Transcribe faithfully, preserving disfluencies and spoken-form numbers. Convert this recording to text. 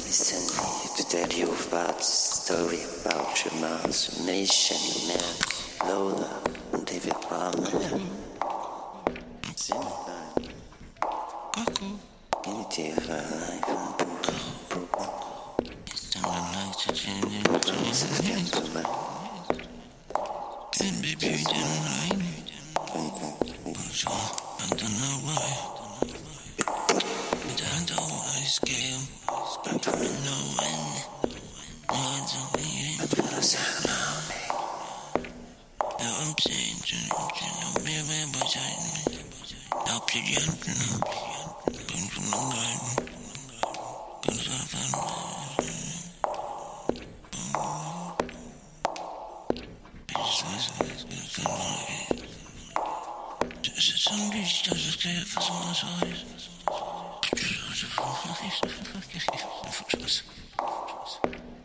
Listen me to tell you about the story about your mom's mission, man. Lola and David Palmer. It's in the unity of our life and broken. It's time I like to change it. Promises gentlemen. Then baby you didn't like me. I don't know why. But I don't want to scale. I don't know when. No, I don't need it. I want to say about me. Now I'm saying to you, me, me, but I now play the anthem. Come from the garden. Come from some beach does it stay for some size.